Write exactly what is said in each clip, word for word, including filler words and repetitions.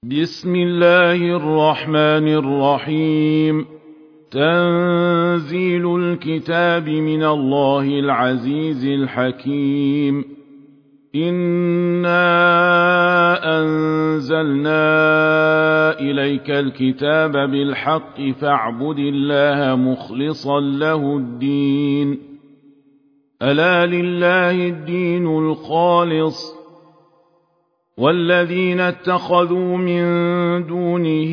بسم الله الرحمن الرحيم. تنزيل الكتاب من الله العزيز الحكيم. إنا أنزلنا إليك الكتاب بالحق فاعبد الله مخلصا له الدين. ألا لله الدين الخالص، والذين اتخذوا من دونه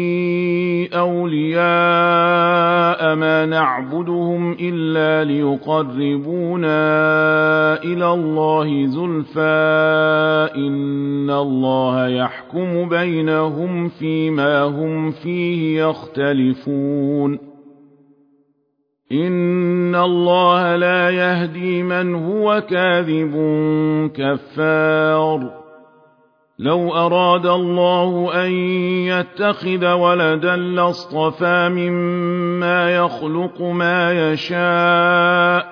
أولياء ما نعبدهم إلا ليقربونا إلى الله زلفى إن الله يحكم بينهم فيما هم فيه يختلفون. إن الله لا يهدي من هو كاذب كفار. لو أراد الله أن يتخذ ولدا لاصطفى مما يخلق ما يشاء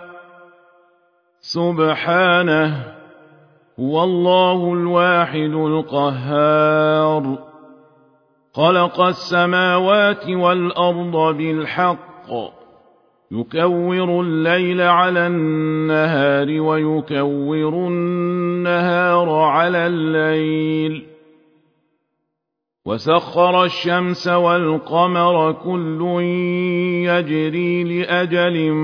سبحانه، هو الله الواحد القهار. خلق السماوات والأرض بالحق، يكور الليل على النهار ويكور النهار على الليل، وسخر الشمس والقمر كل يجري لأجل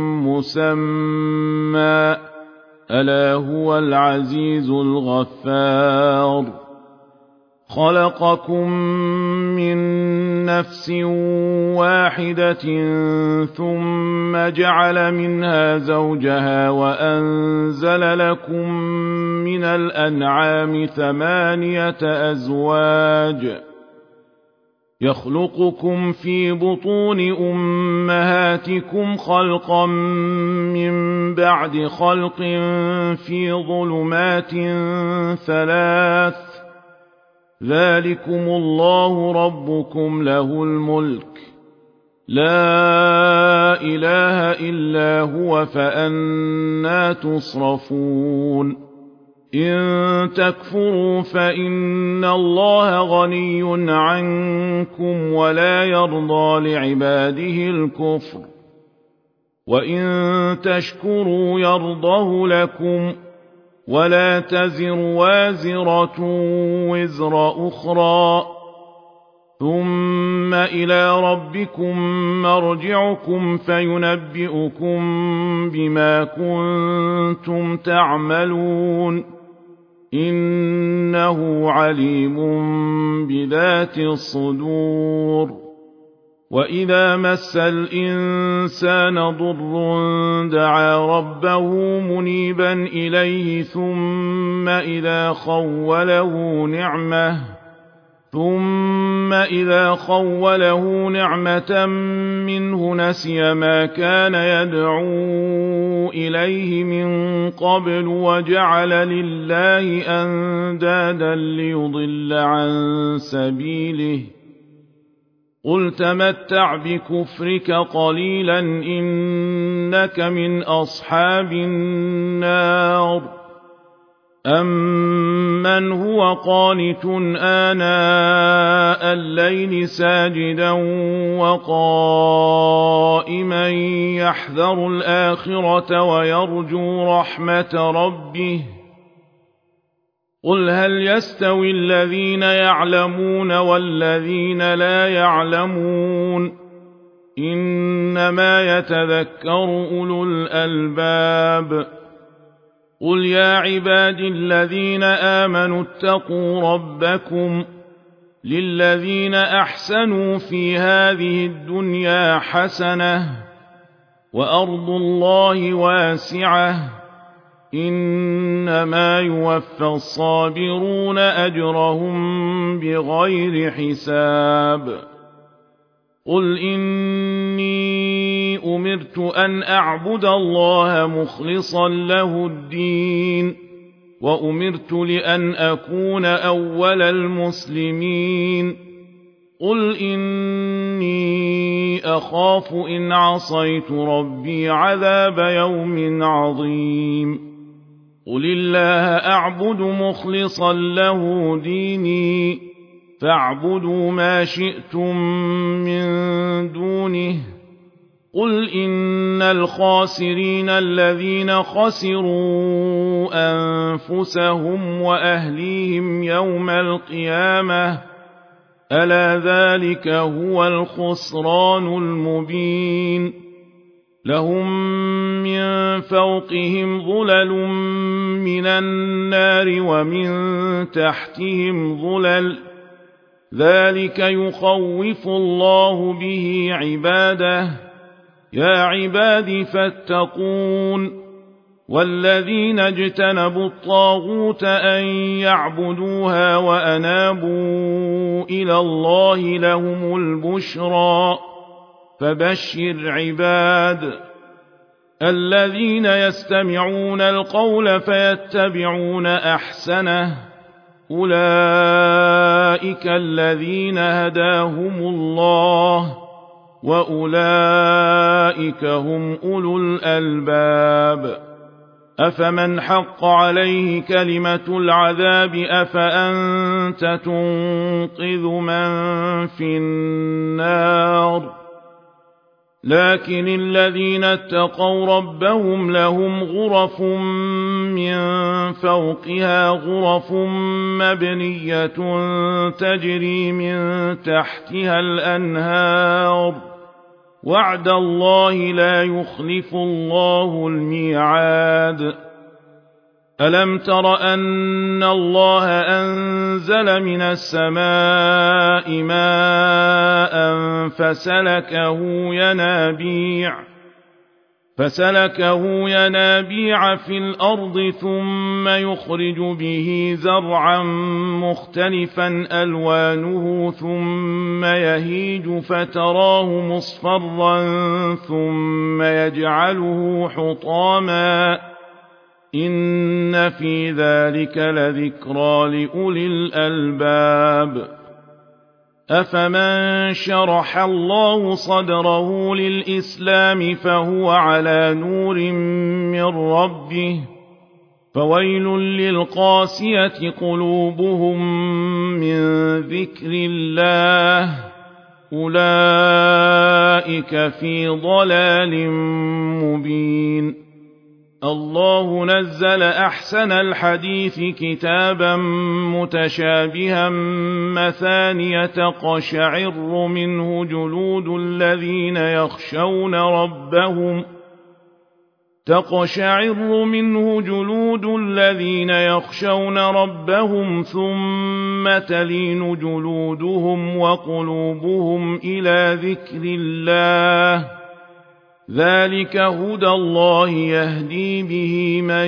مسمى، ألا هو العزيز الغفار. خلقكم من نفس واحدة ثم جعل منها زوجها وأنزل لكم من الأنعام ثمانية أزواج، يخلقكم في بطون أمهاتكم خلقا من بعد خلق في ظلمات ثلاث، ذلكم الله ربكم له الملك، لا إله إلا هو، فأنى تصرفون. إن تكفروا فإن الله غني عنكم ولا يرضى لعباده الكفر، وإن تشكروا يرضه لكم، ولا تزر وازرة وزر أخرى، ثم إلى ربكم مرجعكم فينبئكم بما كنتم تعملون، إنه عليم بذات الصدور. وإذا مس الإنسان ضر دعا ربه منيبا إليه ثم إذا خوله نعمة ثم إذا خوله نعمة منه نسي ما كان يدعو إليه من قبل وجعل لله أندادا ليضل عن سبيله. قل تمتع بكفرك قليلا إنك من أصحاب النار. أمن هو قانت آناء الليل ساجدا وقائما يحذر الآخرة ويرجو رحمة ربه، قل هل يستوي الذين يعلمون والذين لا يعلمون، إنما يتذكر أولو الألباب. قل يا عباد الذين آمنوا اتقوا ربكم، للذين أحسنوا في هذه الدنيا حسنة، وأرض الله واسعة، إنما يوفى الصابرون أجرهم بغير حساب. قل إني أمرت أن أعبد الله مخلصا له الدين، وأمرت لأن أكون أول المسلمين. قل إني أخاف إن عصيت ربي عذاب يوم عظيم. قل الله أعبد مخلصا له ديني، فاعبدوا ما شئتم من دونه قل إن الخاسرين الذين خسروا أنفسهم وأهليهم يوم القيامة ألا ذلك هو الخسران المبين لهم من فوقهم ظلل من النار ومن تحتهم ظلل ذلك يخوف الله به عباده يا عباد فاتقون والذين اجتنبوا الطاغوت أن يعبدوها وأنابوا إلى الله لهم البشرى فبشر عباد الذين يستمعون القول فيتبعون أحسنه أولئك الذين هداهم الله وأولئك هم أولو الألباب أفمن حق عليه كلمة العذاب أفأنت تنقذ من في النار لكن الذين اتقوا ربهم لهم غرف من فوقها غرف مبنية تجري من تحتها الأنهار وعد الله لا يخلف الله الميعاد ألم تر أن الله أنزل من السماء ماء فسلكه ينابيع فسلكه ينابيع في الأرض ثم يخرج به زرعا مختلفا ألوانه ثم يهيج فتراه مصفرا ثم يجعله حطاما إن في ذلك لذكرى لأولي الألباب أفمن شرح الله صدره للإسلام فهو على نور من ربه فويل للقاسية قلوبهم من ذكر الله أولئك في ضلال مبين الله نزل أحسن الحديث كتابا متشابها مثانية تقشعر منه جلود الذين يخشون ربهم تقشعر منه جلود الذين يخشون ربهم ثم تلين جلودهم وقلوبهم إلى ذكر الله ذلك هدى الله يهدي به من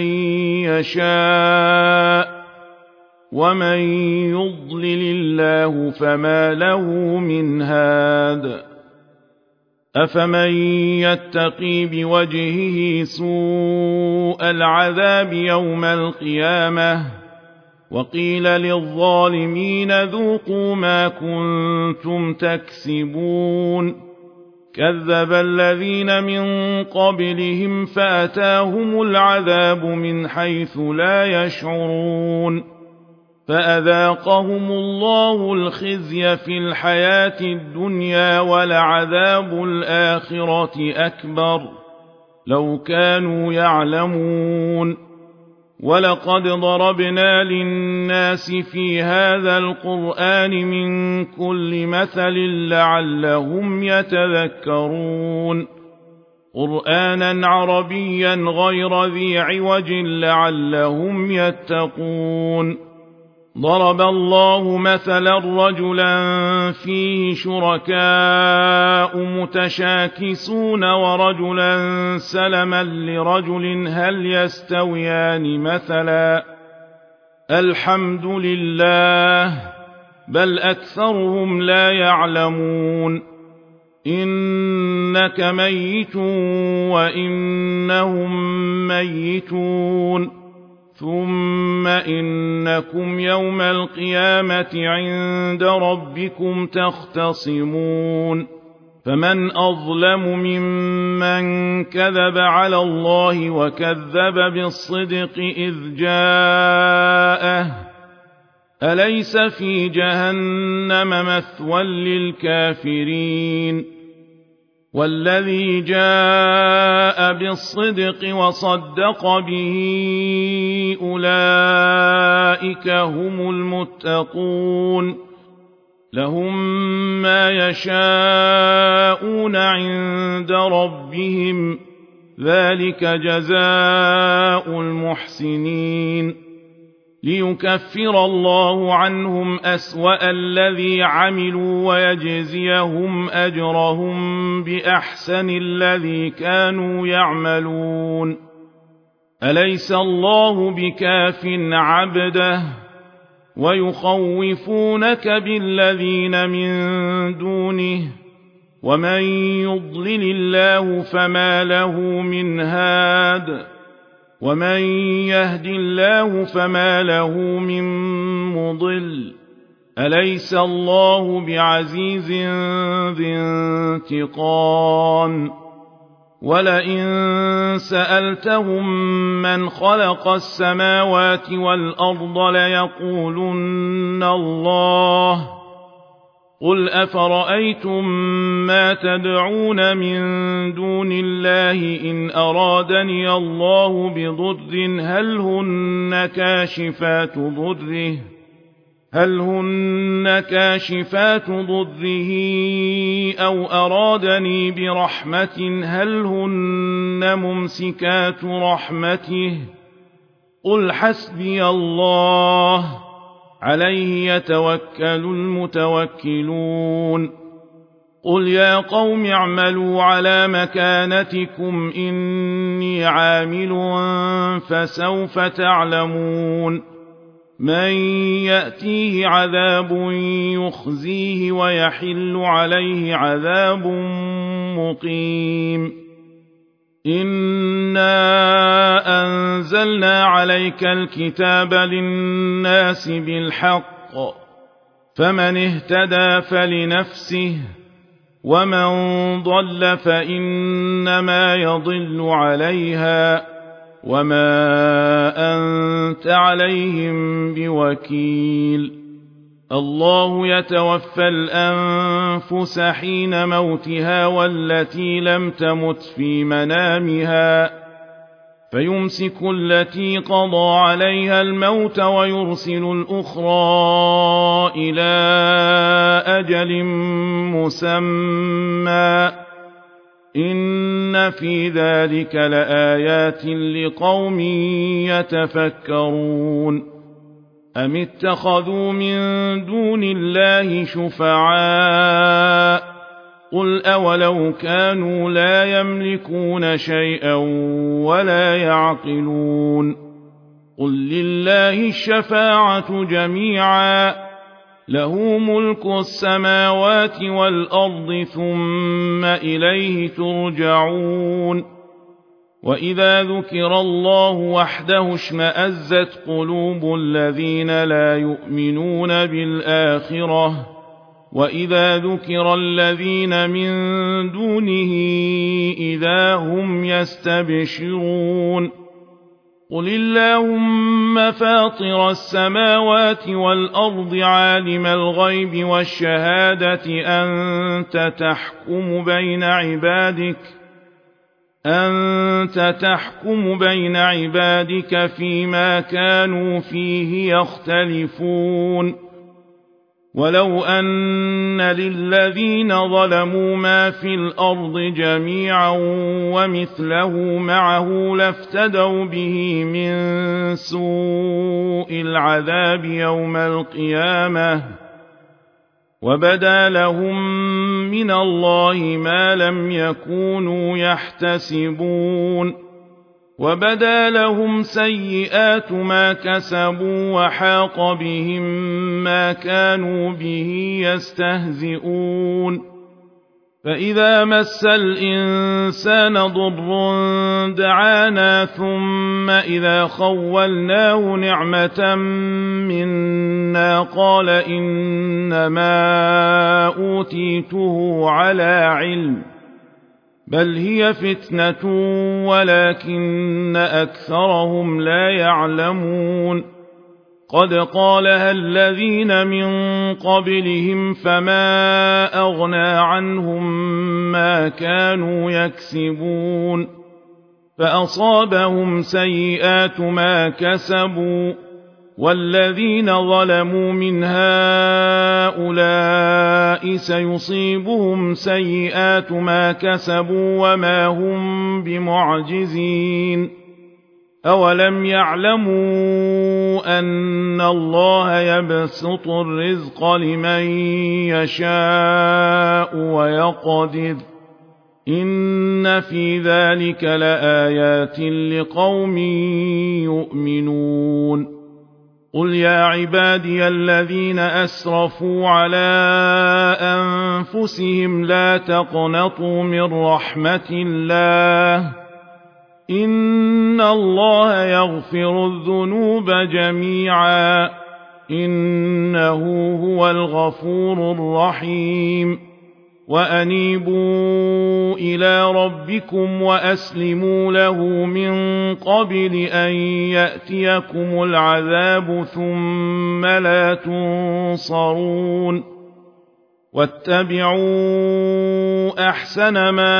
يشاء ومن يضلل الله فما له من هاد أفمن يتقي بوجهه سوء العذاب يوم القيامة وقيل للظالمين ذوقوا ما كنتم تكسبون كذب الذين من قبلهم فأتاهم العذاب من حيث لا يشعرون فأذاقهم الله الخزي في الحياة الدنيا ولعذاب الآخرة أكبر لو كانوا يعلمون ولقد ضربنا للناس في هذا القرآن من كل مثل لعلهم يتذكرون قرآنا عربيا غير ذي عوج لعلهم يتقون ضرب الله مثلا رجلا فيه شركاء متشاكسون ورجلا سلما لرجل هل يستويان مثلا الحمد لله بل أكثرهم لا يعلمون إنك ميت وإنهم ميتون ثم إنكم يوم القيامة عند ربكم تختصمون فمن أظلم ممن كذب على الله وكذب بالصدق إذ جاءه أليس في جهنم مثوى للكافرين والذي جاء بالصدق وصدق به أولئك هم المتقون لهم ما يشاءون عند ربهم ذلك جزاء المحسنين ليكفر الله عنهم أسوأ الذي عملوا ويجزيهم أجرهم بأحسن الذي كانوا يعملون أليس الله بكاف عبده ويخوفونك بالذين من دونه ومن يضلل الله فما له من هاد ومن يهد الله فما له من مضل أليس الله بعزيز ذي انتقام ولئن سألتهم من خلق السماوات والأرض ليقولن الله قل أفرأيتم ما تدعون من دون الله إن أرادني الله بضر هل هن كاشفات ضره هل هن كاشفات ضره أو أرادني برحمة هل هن ممسكات رحمته قل حسبي الله عليه يتوكل المتوكلون قل يا قوم اعملوا على مكانتكم إني عامل فسوف تعلمون من يأتيه عذاب يخزيه ويحل عليه عذاب مقيم إنا أنزلنا عليك الكتاب للناس بالحق فمن اهتدى فلنفسه ومن ضل فإنما يضل عليها وما أنت عليهم بوكيل الله يتوفى الأنفس حين موتها والتي لم تمت في منامها فيمسك التي قضى عليها الموت ويرسل الأخرى إلى أجل مسمى إن في ذلك لآيات لقوم يتفكرون أم اتخذوا من دون الله شفعاء قل أولو كانوا لا يملكون شيئا ولا يعقلون قل لله الشفاعة جميعا له ملك السماوات والأرض ثم إليه ترجعون وإذا ذكر الله وحده اشمأزت قلوب الذين لا يؤمنون بالآخرة وإذا ذكر الذين من دونه إذا هم يستبشرون قل اللهم فاطر السماوات والأرض عالم الغيب والشهادة أنت تحكم بين عبادك أنت تحكم بين عبادك فيما كانوا فيه يختلفون ولو أن للذين ظلموا ما في الأرض جميعا ومثله معه لافتدوا به من سوء العذاب يوم القيامة وبدا لهم من الله ما لم يكونوا يحتسبون وبدا لهم سيئات ما كسبوا وحاق بهم ما كانوا به يستهزئون فإذا مس الإنسان ضر دعانا ثم إذا خولناه نعمة منا قال إنما أوتيته على علم بل هي فتنة ولكن أكثرهم لا يعلمون قد قالها الذين من قبلهم فما أغنى عنهم ما كانوا يكسبون فأصابهم سيئات ما كسبوا والذين ظلموا من هؤلاء سيصيبهم سيئات ما كسبوا وما هم بمعجزين أولم يعلموا أن الله يبسط الرزق لمن يشاء ويقدر إن في ذلك لآيات لقوم يؤمنون قل يا عبادي الذين أسرفوا على أنفسهم لا تقنطوا من رحمة الله إن الله يغفر الذنوب جميعا إنه هو الغفور الرحيم وأنيبوا إلى ربكم وأسلموا له من قبل أن يأتيكم العذاب ثم لا تنصرون واتبعوا أحسن ما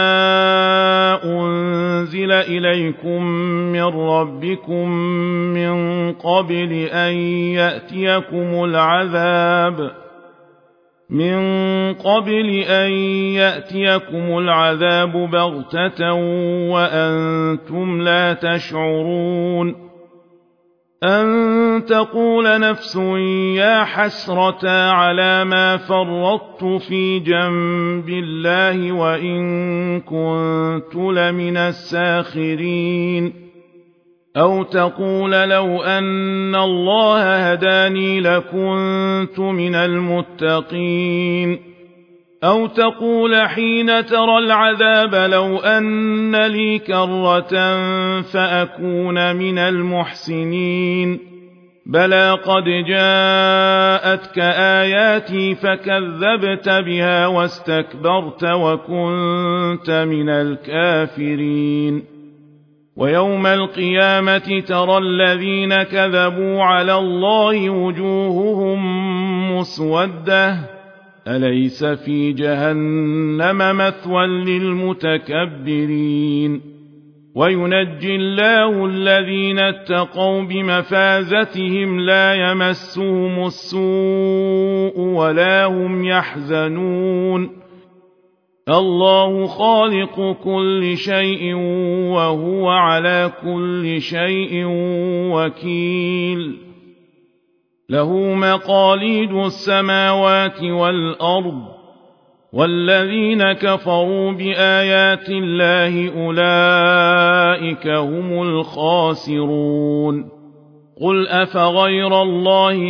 أنزل إليكم من ربكم من قبل أن يأتيكم العذاب من قبل أن يأتيكم العذاب بغتة وأنتم لا تشعرون أن تقول نفس يا حسرة على ما فرطت في جنب الله وإن كنت لمن الساخرين أو تقول لو أن الله هداني لكنت من المتقين أو تقول حين ترى العذاب لو أن لي كرة فأكون من المحسنين بلى قد جاءتك آياتي فكذبت بها واستكبرت وكنت من الكافرين ويوم القيامة ترى الذين كذبوا على الله وجوههم مسودة أليس في جهنم مثوى للمتكبرين وينجي الله الذين اتقوا بمفازتهم لا يمسهم السوء ولا هم يحزنون الله خالق كل شيء وهو على كل شيء وكيل له مقاليد السماوات والأرض والذين كفروا بآيات الله أولئك هم الخاسرون قل أفغير الله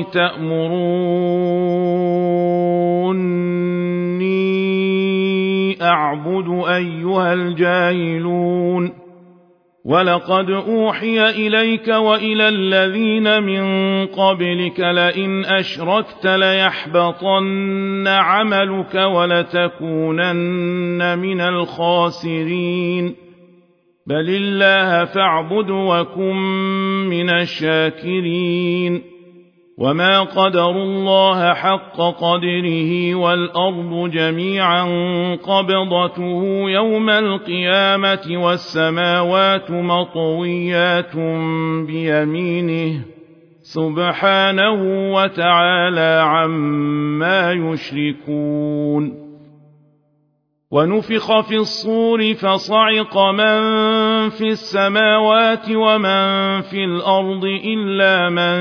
تأمروني أعبد أيها الجاهلون ولقد أوحي إليك وإلى الذين من قبلك لئن أشركت ليحبطن عملك ولتكونن من الخاسرين بل الله فاعبد وكن من الشاكرين وما قدروا الله حق قدره والأرض جميعا قبضته يوم القيامة والسماوات مطويات بيمينه سبحانه وتعالى عما يشركون ونفخ في الصور فصعق من في السماوات ومن في الأرض إلا من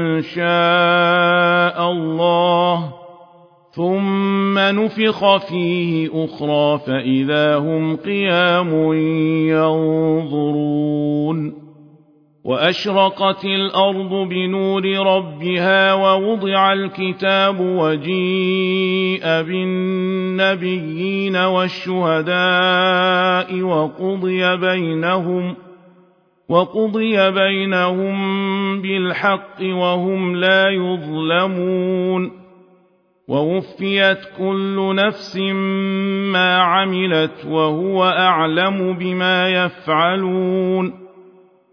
شاء الله ثم نفخ فيه أخرى فإذا هم قيام ينظرون وأشرقت الأرض بنور ربها ووضع الكتاب وجيء بالنبيين والشهداء وقضي بينهم وقضي بينهم بالحق وهم لا يظلمون ووفيت كل نفس ما عملت وهو أعلم بما يفعلون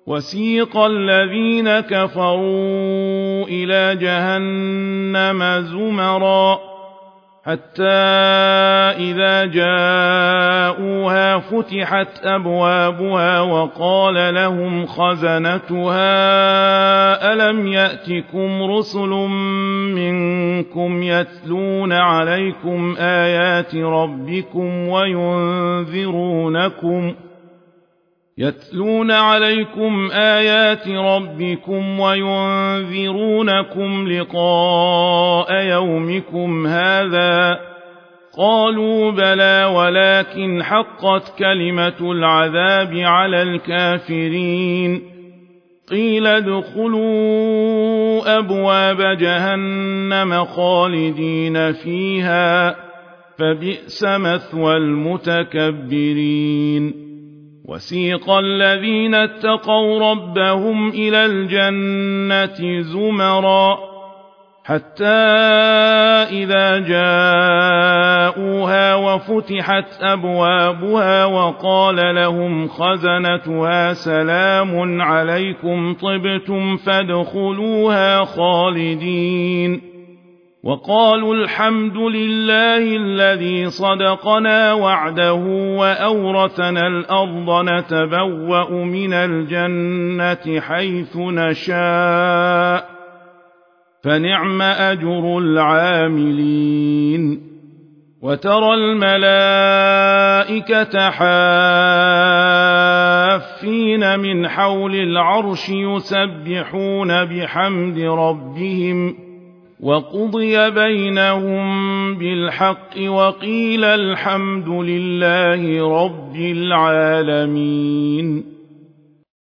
وسيق الذين كفروا إلى جهنم زمرا حتى إذا جاءوها فتحت أبوابها وقال لهم خزنتها ألم يأتكم رسل منكم يتلون عليكم آيات ربكم وينذرونكم يتلون عليكم آيات ربكم وينذرونكم لقاء يومكم هذا قالوا بلى ولكن حقت كلمة العذاب على الكافرين قيل ادخلوا أبواب جهنم خالدين فيها فبئس مثوى المتكبرين وسيق الذين اتقوا ربهم إلى الجنة زمرا حتى إذا جاءوها وفتحت أبوابها وقال لهم خزنتها سلام عليكم طبتم فادخلوها خالدين وقالوا الحمد لله الذي صدقنا وعده وأورثنا الأرض نتبوأ من الجنة حيث نشاء فنعم أجر العاملين وترى الملائكة حافين من حول العرش يسبحون بحمد ربهم وقضي بينهم بالحق وقيل الحمد لله رب العالمين